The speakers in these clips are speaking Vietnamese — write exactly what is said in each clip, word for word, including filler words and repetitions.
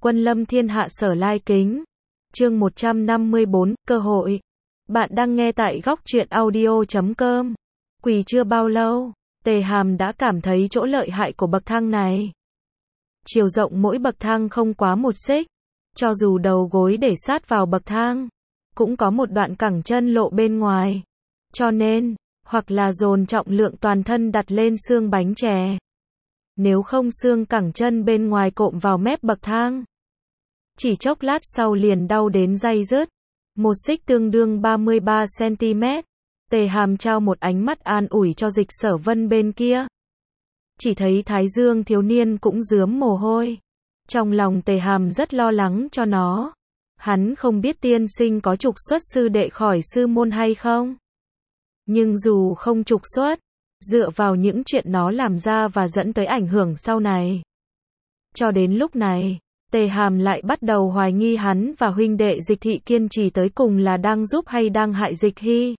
Quân lâm thiên hạ sở lai kính. Chương một trăm năm mươi bốn, cơ hội. Bạn đang nghe tại góc truyện audio chấm com. Quỳ chưa bao lâu, Tề Hàm đã cảm thấy chỗ lợi hại của bậc thang này. Chiều rộng mỗi bậc thang không quá một xích. Cho dù đầu gối để sát vào bậc thang, cũng có một đoạn cẳng chân lộ bên ngoài. Cho nên, hoặc là dồn trọng lượng toàn thân đặt lên xương bánh chè. Nếu không xương cẳng chân bên ngoài cộm vào mép bậc thang. Chỉ chốc lát sau liền đau đến day dứt. Một xích tương đương ba mươi ba xăng ti mét. Tề Hàm trao một ánh mắt an ủi cho Dịch Sở Vân bên kia. Chỉ thấy Thái Dương thiếu niên cũng rướm mồ hôi. Trong lòng Tề Hàm rất lo lắng cho nó. Hắn không biết tiên sinh có trục xuất sư đệ khỏi sư môn hay không. Nhưng dù không trục xuất, dựa vào những chuyện nó làm ra và dẫn tới ảnh hưởng sau này. Cho đến lúc này, Tề Hàm lại bắt đầu hoài nghi hắn và huynh đệ Dịch Thị kiên trì tới cùng là đang giúp hay đang hại Dịch Hy.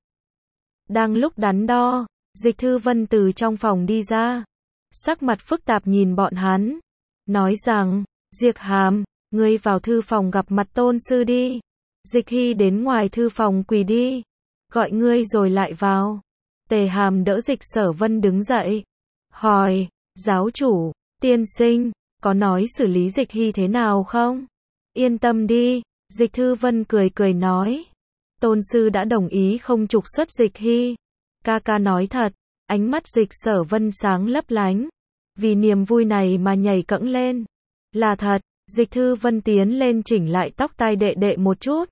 Đang lúc đắn đo, Dịch Thư Vân từ trong phòng đi ra. Sắc mặt phức tạp nhìn bọn hắn. Nói rằng, Diệp Hàm, ngươi vào thư phòng gặp mặt tôn sư đi. Dịch Hy đến ngoài thư phòng quỳ đi. Gọi ngươi rồi lại vào. Tề Hàm đỡ Dịch Sở Vân đứng dậy. Hỏi, giáo chủ, tiên sinh, có nói xử lý Dịch Hy thế nào không? Yên tâm đi, Dịch Thư Vân cười cười nói. Tôn sư đã đồng ý không trục xuất Dịch Hy. Ca ca nói thật, ánh mắt Dịch Sở Vân sáng lấp lánh. Vì niềm vui này mà nhảy cẫng lên. Là thật, Dịch Thư Vân tiến lên chỉnh lại tóc tai đệ đệ một chút.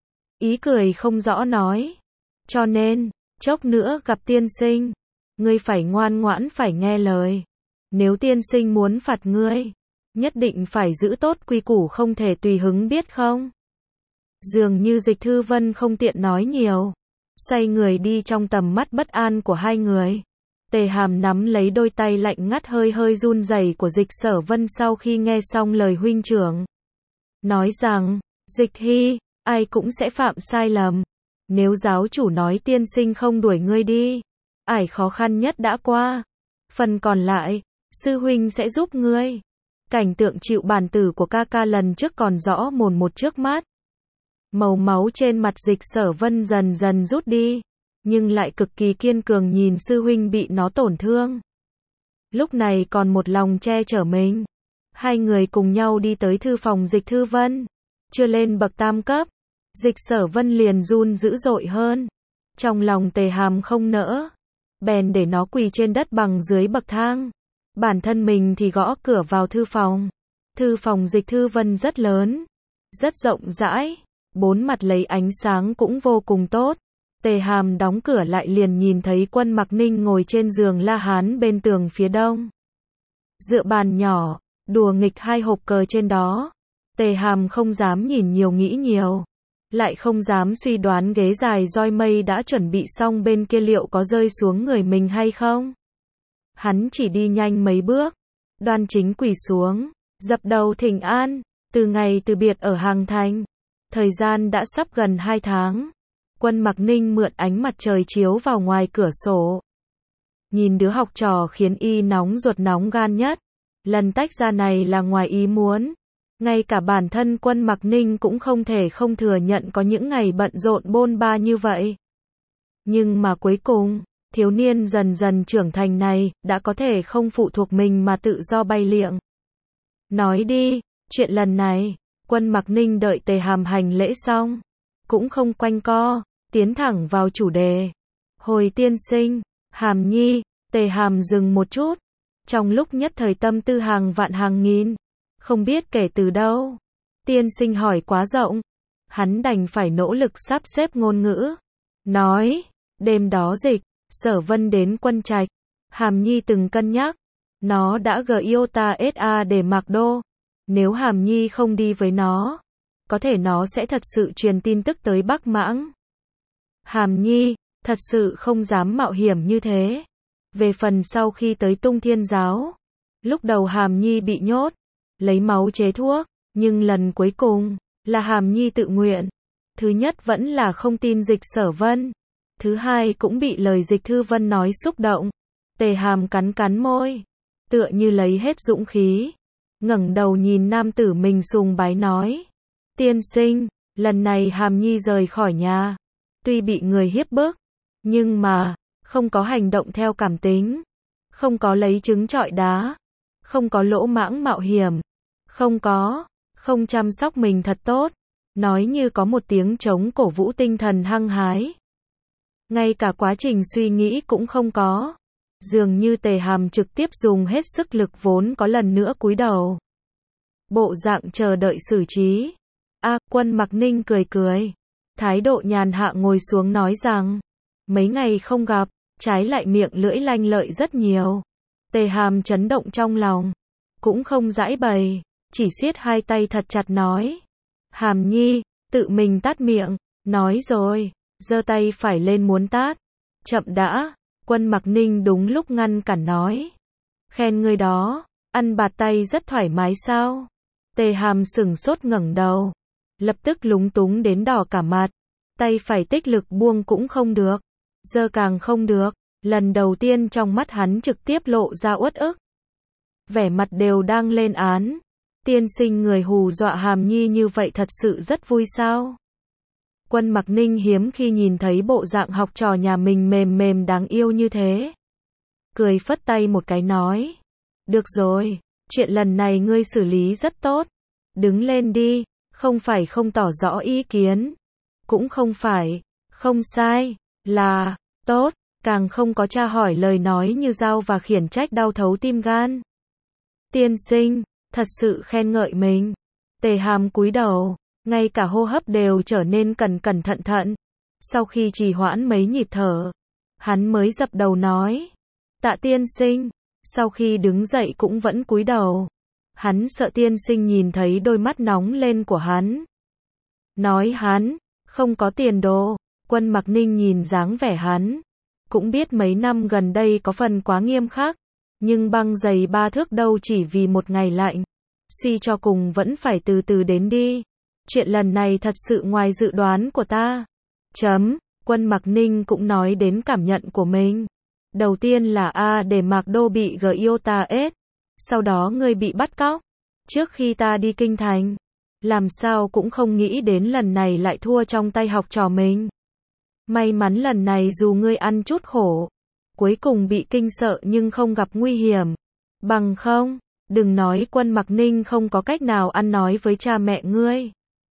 Ý cười không rõ nói. Cho nên, chốc nữa gặp tiên sinh, ngươi phải ngoan ngoãn phải nghe lời. Nếu tiên sinh muốn phạt ngươi, nhất định phải giữ tốt quy củ không thể tùy hứng biết không? Dường như Dịch Thư Vân không tiện nói nhiều. Xoay người đi trong tầm mắt bất an của hai người. Tề Hàm nắm lấy đôi tay lạnh ngắt hơi hơi run rẩy của Dịch Sở Vân sau khi nghe xong lời huynh trưởng. Nói rằng, Dịch Hy, ai cũng sẽ phạm sai lầm. Nếu giáo chủ nói tiên sinh không đuổi ngươi đi, ải khó khăn nhất đã qua. Phần còn lại, sư huynh sẽ giúp ngươi. Cảnh tượng chịu bản tử của ca ca lần trước còn rõ mồn một trước mắt. Màu máu trên mặt Dịch Sở Vân dần dần rút đi, nhưng lại cực kỳ kiên cường nhìn sư huynh bị nó tổn thương. Lúc này còn một lòng che chở mình. Hai người cùng nhau đi tới thư phòng Dịch Thư Vân. Chưa lên bậc tam cấp, Dịch Sở Vân liền run dữ dội hơn. Trong lòng Tề Hàm không nỡ, bèn để nó quỳ trên đất bằng dưới bậc thang. Bản thân mình thì gõ cửa vào thư phòng. Thư phòng Dịch Thư Vân rất lớn, rất rộng rãi, bốn mặt lấy ánh sáng cũng vô cùng tốt. Tề Hàm đóng cửa lại liền nhìn thấy Quân Mặc Ninh ngồi trên giường La Hán bên tường phía đông. Dựa bàn nhỏ, đùa nghịch hai hộp cờ trên đó. Tề Hàm không dám nhìn nhiều nghĩ nhiều. Lại không dám suy đoán ghế dài roi mây đã chuẩn bị xong bên kia liệu có rơi xuống người mình hay không. Hắn chỉ đi nhanh mấy bước, đoan chính quỳ xuống, dập đầu thỉnh an. Từ ngày từ biệt ở Hàng Thành, thời gian đã sắp gần hai tháng. Quân Mặc Ninh mượn ánh mặt trời chiếu vào ngoài cửa sổ. Nhìn đứa học trò khiến y nóng ruột nóng gan nhất. Lần tách ra này là ngoài ý muốn. Ngay cả bản thân Quân Mặc Ninh cũng không thể không thừa nhận có những ngày bận rộn bôn ba như vậy. Nhưng mà cuối cùng, thiếu niên dần dần trưởng thành này, đã có thể không phụ thuộc mình mà tự do bay liệng. Nói đi, chuyện lần này, Quân Mặc Ninh đợi Tề Hàm hành lễ xong, cũng không quanh co, tiến thẳng vào chủ đề. Hồi tiên sinh, Hàm nhi, Tề Hàm dừng một chút. Trong lúc nhất thời tâm tư hàng vạn hàng nghìn, không biết kể từ đâu. Tiên sinh hỏi quá rộng, hắn đành phải nỗ lực sắp xếp ngôn ngữ. Nói, đêm đó Dịch Sở Vân đến Quân Trạch, Hàm nhi từng cân nhắc, nó đã gờ iota sa để Mạc Đô. Nếu Hàm nhi không đi với nó, có thể nó sẽ thật sự truyền tin tức tới Bắc Mãng. Hàm nhi, thật sự không dám mạo hiểm như thế. Về phần sau khi tới Tung Thiên Giáo, lúc đầu Hàm nhi bị nhốt, lấy máu chế thuốc, nhưng lần cuối cùng, là Hàm nhi tự nguyện. Thứ nhất vẫn là không tin Dịch Sở Vân. Thứ hai cũng bị lời Dịch Thư Vân nói xúc động. Tề Hàm cắn cắn môi, tựa như lấy hết dũng khí. ngẩng đầu nhìn nam tử mình sùng bái nói. Tiên sinh, lần này Hàm Nhi rời khỏi nhà, tuy bị người hiếp bức, nhưng mà, không có hành động theo cảm tính, không có lấy trứng trọi đá, không có lỗ mãng mạo hiểm, không có, không chăm sóc mình thật tốt, nói như có một tiếng trống cổ vũ tinh thần hăng hái. Ngay cả quá trình suy nghĩ cũng không có. Dường như Tề Hàm trực tiếp dùng hết sức lực vốn có lần nữa cúi đầu. Bộ dạng chờ đợi xử trí. A, Quân Mặc Ninh cười cười. Thái độ nhàn hạ ngồi xuống nói rằng, mấy ngày không gặp, trái lại miệng lưỡi lanh lợi rất nhiều. Tề Hàm chấn động trong lòng, cũng không giãi bày, chỉ siết hai tay thật chặt nói. Hàm Nhi, tự mình tát miệng, nói rồi, giơ tay phải lên muốn tát. Chậm đã, Quân Mặc Ninh đúng lúc ngăn cản nói. Khen ngươi đó, ăn bạt tay rất thoải mái sao? Tề Hàm sửng sốt ngẩng đầu, lập tức lúng túng đến đỏ cả mặt. Tay phải tích lực buông cũng không được, giơ càng không được. Lần đầu tiên trong mắt hắn trực tiếp lộ ra uất ức. Vẻ mặt đều đang lên án. Tiên sinh người hù dọa Hàm Nhi như vậy thật sự rất vui sao? Quân Mặc Ninh hiếm khi nhìn thấy bộ dạng học trò nhà mình mềm mềm đáng yêu như thế. Cười phất tay một cái nói. Được rồi, chuyện lần này ngươi xử lý rất tốt. Đứng lên đi, không phải không tỏ rõ ý kiến. Cũng không phải, không sai, là, tốt, càng không có tra hỏi lời nói như dao và khiển trách đau thấu tim gan. Tiên sinh, thật sự khen ngợi mình. Tề Hàm cúi đầu, ngay cả hô hấp đều trở nên cẩn cẩn thận thận. Sau khi trì hoãn mấy nhịp thở, hắn mới dập đầu nói. Tạ tiên sinh, sau khi đứng dậy cũng vẫn cúi đầu. Hắn sợ tiên sinh nhìn thấy đôi mắt nóng lên của hắn. Nói hắn, không có tiền đồ. Quân Mặc Ninh nhìn dáng vẻ hắn, cũng biết mấy năm gần đây có phần quá nghiêm khắc. Nhưng băng giày ba thước đâu chỉ vì một ngày lạnh. Suy cho cùng vẫn phải từ từ đến đi. Chuyện lần này thật sự ngoài dự đoán của ta. Chấm, Quân Mặc Ninh cũng nói đến cảm nhận của mình. Đầu tiên là A để Mạc Đô bị Giota ết. Sau đó ngươi bị bắt cóc. Trước khi ta đi kinh thành, làm sao cũng không nghĩ đến lần này lại thua trong tay học trò mình. May mắn lần này dù ngươi ăn chút khổ, cuối cùng bị kinh sợ nhưng không gặp nguy hiểm. Bằng không, đừng nói Quân Mặc Ninh không có cách nào ăn nói với cha mẹ ngươi.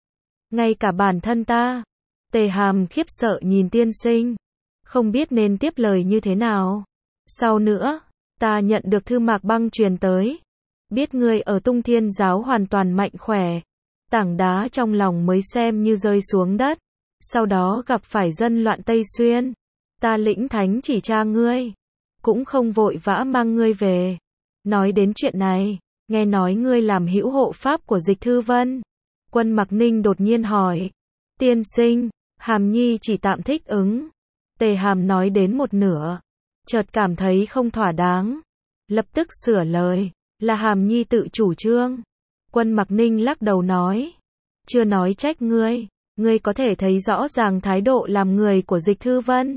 Ngay cả bản thân ta. Tề Hàm khiếp sợ nhìn tiên sinh, không biết nên tiếp lời như thế nào. Sau nữa, ta nhận được thư Mạc Băng truyền tới. Biết ngươi ở Tung Thiên giáo hoàn toàn mạnh khỏe. Tảng đá trong lòng mới xem như rơi xuống đất. Sau đó gặp phải dân loạn Tây Xuyên. Ta lĩnh thánh chỉ cha ngươi, cũng không vội vã mang ngươi về. Nói đến chuyện này, nghe nói ngươi làm hữu hộ pháp của Dịch Thư Vân. Quân Mặc Ninh đột nhiên hỏi. Tiên sinh, Hàm Nhi chỉ tạm thích ứng. Tề Hàm nói đến một nửa, chợt cảm thấy không thỏa đáng. Lập tức sửa lời, là Hàm Nhi tự chủ trương. Quân Mặc Ninh lắc đầu nói. Chưa nói trách ngươi, ngươi có thể thấy rõ ràng thái độ làm người của Dịch Thư Vân.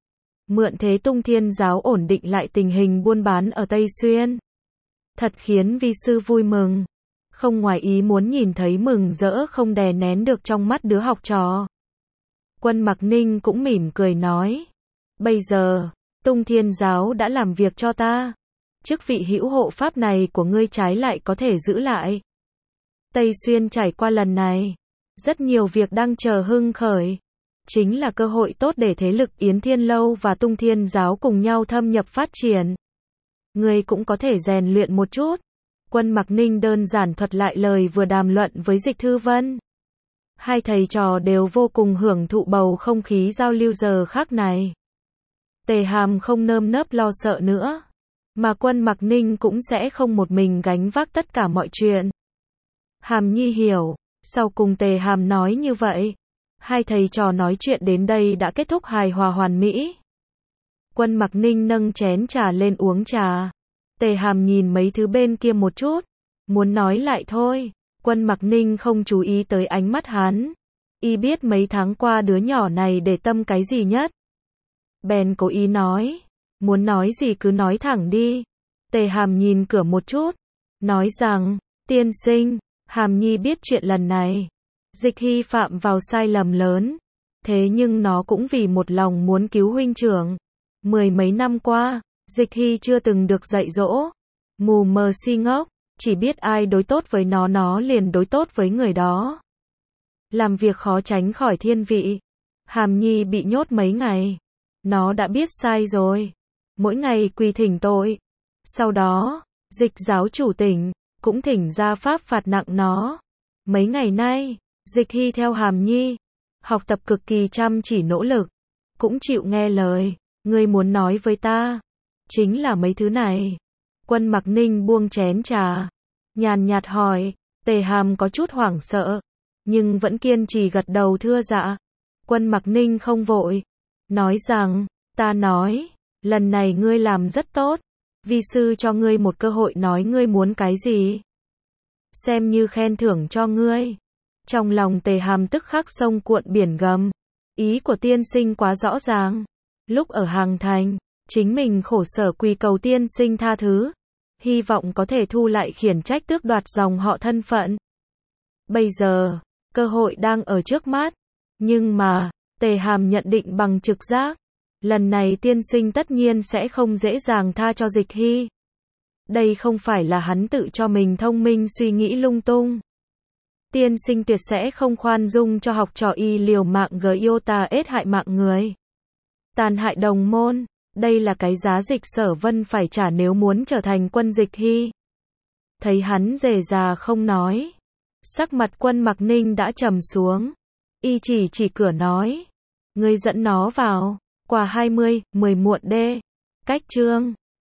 Mượn thế Tung Thiên giáo ổn định lại tình hình buôn bán ở Tây Xuyên. Thật khiến vi sư vui mừng. Không ngoài ý muốn nhìn thấy mừng rỡ không đè nén được trong mắt đứa học trò. Quân Mặc Ninh cũng mỉm cười nói. Bây giờ, Tung Thiên giáo đã làm việc cho ta. Chức vị hữu hộ pháp này của ngươi trái lại có thể giữ lại. Tây Xuyên trải qua lần này, rất nhiều việc đang chờ hưng khởi. Chính là cơ hội tốt để thế lực Yến Thiên Lâu và Tung Thiên giáo cùng nhau thâm nhập phát triển. Ngươi cũng có thể rèn luyện một chút. Quân Mặc Ninh đơn giản thuật lại lời vừa đàm luận với Dịch Thư Vân. Hai thầy trò đều vô cùng hưởng thụ bầu không khí giao lưu giờ khắc này. Tề Hàm không nơm nớp lo sợ nữa, mà Quân Mặc Ninh cũng sẽ không một mình gánh vác tất cả mọi chuyện. Hàm Nhi hiểu, sau cùng Tề Hàm nói như vậy. Hai thầy trò nói chuyện đến đây đã kết thúc hài hòa hoàn mỹ. Quân Mặc Ninh nâng chén trà lên uống trà. Tề Hàm nhìn mấy thứ bên kia một chút, muốn nói lại thôi. Quân Mặc Ninh không chú ý tới ánh mắt hắn. Y biết mấy tháng qua đứa nhỏ này để tâm cái gì nhất. Bèn cố ý nói, muốn nói gì cứ nói thẳng đi. Tề Hàm nhìn cửa một chút, nói rằng, Tiên sinh, Hàm Nhi biết chuyện lần này. Dịch Hy phạm vào sai lầm lớn. Thế nhưng nó cũng vì một lòng muốn cứu huynh trưởng. Mười mấy năm qua, Dịch Hy chưa từng được dạy dỗ. Mù mờ si ngốc, chỉ biết ai đối tốt với nó nó liền đối tốt với người đó. Làm việc khó tránh khỏi thiên vị. Hàm Nhi bị nhốt mấy ngày. Nó đã biết sai rồi. Mỗi ngày quỳ thỉnh tội. Sau đó, Dịch giáo chủ tỉnh, cũng thỉnh ra pháp phạt nặng nó. Mấy ngày nay, Dịch Hy theo Hàm Nhi, học tập cực kỳ chăm chỉ nỗ lực, cũng chịu nghe lời. Ngươi muốn nói với ta, chính là mấy thứ này. Quân Mặc Ninh buông chén trà, nhàn nhạt hỏi. Tề Hàm có chút hoảng sợ, nhưng vẫn kiên trì gật đầu thưa dạ. Quân Mặc Ninh không vội, nói rằng, ta nói, lần này ngươi làm rất tốt, vi sư cho ngươi một cơ hội nói ngươi muốn cái gì. Xem như khen thưởng cho ngươi. Trong lòng Tề Hàm tức khắc sông cuộn biển gầm. Ý của tiên sinh quá rõ ràng. Lúc ở Hàng Thành, chính mình khổ sở quỳ cầu tiên sinh tha thứ. Hy vọng có thể thu lại khiển trách tước đoạt dòng họ thân phận. Bây giờ, cơ hội đang ở trước mắt. Nhưng mà, Tề Hàm nhận định bằng trực giác. Lần này tiên sinh tất nhiên sẽ không dễ dàng tha cho Dịch Hy. Đây không phải là hắn tự cho mình thông minh suy nghĩ lung tung. Tiên sinh tuyệt sẽ không khoan dung cho học trò y liều mạng Giota ết hại mạng người. Tàn hại đồng môn, đây là cái giá Dịch Sở Vân phải trả nếu muốn trở thành quân Dịch Hy. Thấy hắn rề rà không nói. Sắc mặt Quân Mặc Ninh đã trầm xuống. Y chỉ chỉ cửa nói. Ngươi dẫn nó vào, quả hai mươi, mười muộn đê. Cách chương